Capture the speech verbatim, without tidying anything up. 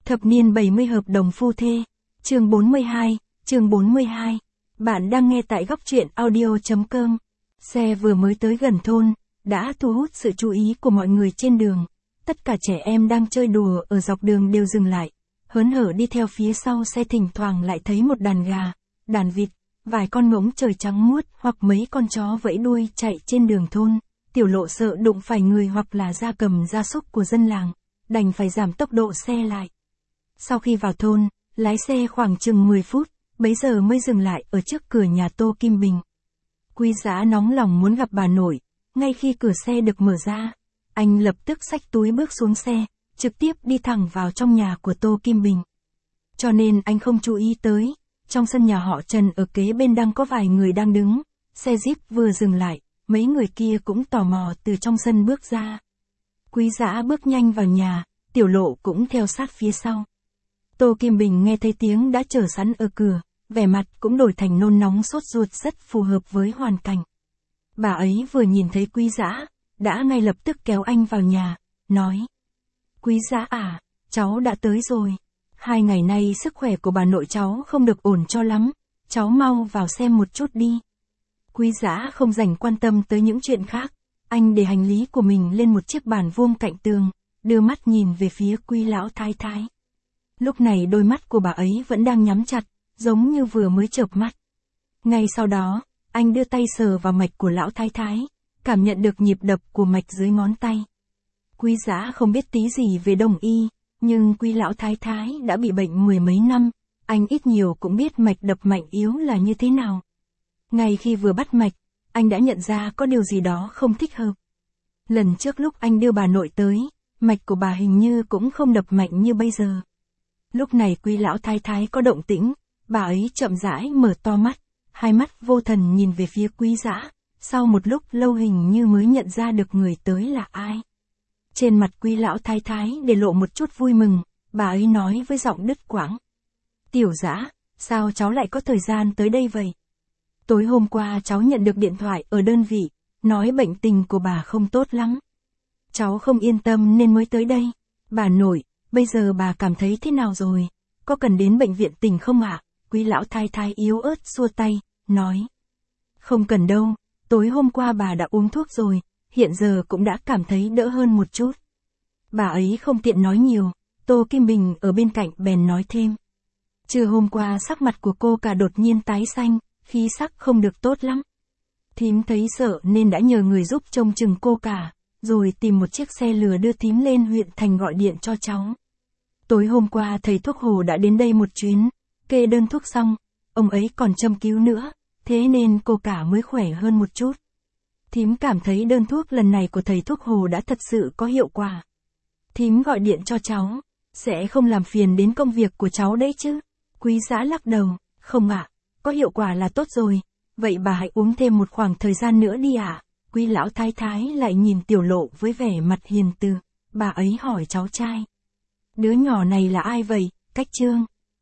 Thập niên bảy mươi hợp đồng phu thê. Chương bốn mươi hai, chương bốn mươi hai. Bạn đang nghe tại góc truyện audio chấm com. Xe vừa mới tới gần thôn, đã thu hút sự chú ý của mọi người trên đường. Tất cả trẻ em đang chơi đùa ở dọc đường đều dừng lại, hớn hở đi theo phía sau xe, thỉnh thoảng lại thấy một đàn gà, đàn vịt, vài con ngỗng trời trắng muốt hoặc mấy con chó vẫy đuôi chạy trên đường thôn. Tiểu Lộ sợ đụng phải người hoặc là gia cầm gia súc của dân làng, đành phải giảm tốc độ xe lại. Sau khi vào thôn, lái xe khoảng chừng mười phút, bấy giờ mới dừng lại ở trước cửa nhà Tô Kim Bình. Quý Dã nóng lòng muốn gặp bà nội, ngay khi cửa xe được mở ra, anh lập tức xách túi bước xuống xe, trực tiếp đi thẳng vào trong nhà của Tô Kim Bình. Cho nên anh không chú ý tới, trong sân nhà họ Trần ở kế bên đang có vài người đang đứng, xe Jeep vừa dừng lại, mấy người kia cũng tò mò từ trong sân bước ra. Quý Dã bước nhanh vào nhà, Tiểu Lộ cũng theo sát phía sau. Tô Kim Bình nghe thấy tiếng đã chờ sẵn ở cửa, vẻ mặt cũng đổi thành nôn nóng sốt ruột, rất phù hợp với hoàn cảnh. Bà ấy vừa nhìn thấy Quý Dã, đã ngay lập tức kéo anh vào nhà, nói: Quý Dã à, cháu đã tới rồi. Hai ngày nay sức khỏe của bà nội cháu không được ổn cho lắm, cháu mau vào xem một chút đi. Quý Dã không dành quan tâm tới những chuyện khác, anh để hành lý của mình lên một chiếc bàn vuông cạnh tường, đưa mắt nhìn về phía Quý lão thái thái. Lúc này đôi mắt của bà ấy vẫn đang nhắm chặt, giống như vừa mới chợp mắt. Ngay sau đó, anh đưa tay sờ vào mạch của lão thái thái, cảm nhận được nhịp đập của mạch dưới ngón tay. Quý Dã không biết tí gì về đông y, nhưng Quý lão thái thái đã bị bệnh mười mấy năm, anh ít nhiều cũng biết mạch đập mạnh yếu là như thế nào. Ngay khi vừa bắt mạch, anh đã nhận ra có điều gì đó không thích hợp. Lần trước lúc anh đưa bà nội tới, mạch của bà hình như cũng không đập mạnh như bây giờ. Lúc này Quý lão thái thái có động tĩnh, bà ấy chậm rãi mở to mắt, hai mắt vô thần nhìn về phía Quý Dã, sau một lúc lâu hình như mới nhận ra được người tới là ai. Trên mặt Quý lão thái thái để lộ một chút vui mừng, bà ấy nói với giọng đứt quãng: Tiểu Dã, sao cháu lại có thời gian tới đây vậy? Tối hôm qua cháu nhận được điện thoại ở đơn vị, nói bệnh tình của bà không tốt lắm. Cháu không yên tâm nên mới tới đây. Bà nội, bây giờ bà cảm thấy thế nào rồi? Có cần đến bệnh viện tỉnh không ạ? Quý lão thái thái yếu ớt xua tay, nói: Không cần đâu, tối hôm qua bà đã uống thuốc rồi, hiện giờ cũng đã cảm thấy đỡ hơn một chút. Bà ấy không tiện nói nhiều, Tô Kim Bình ở bên cạnh bèn nói thêm: Trưa hôm qua sắc mặt của cô cả đột nhiên tái xanh, khí sắc không được tốt lắm. Thím thấy sợ nên đã nhờ người giúp trông chừng cô cả, rồi tìm một chiếc xe lừa đưa thím lên huyện thành gọi điện cho cháu. Tối hôm qua thầy thuốc Hồ đã đến đây một chuyến, kê đơn thuốc xong, ông ấy còn châm cứu nữa, thế nên cô cả mới khỏe hơn một chút. Thím cảm thấy đơn thuốc lần này của thầy thuốc Hồ đã thật sự có hiệu quả. Thím gọi điện cho cháu, sẽ không làm phiền đến công việc của cháu đấy chứ? Quý Dã lắc đầu: Không ạ, có hiệu quả là tốt rồi, vậy bà hãy uống thêm một khoảng thời gian nữa đi ạ. Quý lão thái thái lại nhìn Tiểu Lộ với vẻ mặt hiền từ, bà ấy hỏi cháu trai: Đứa nhỏ này là ai vậy, Cách Trương?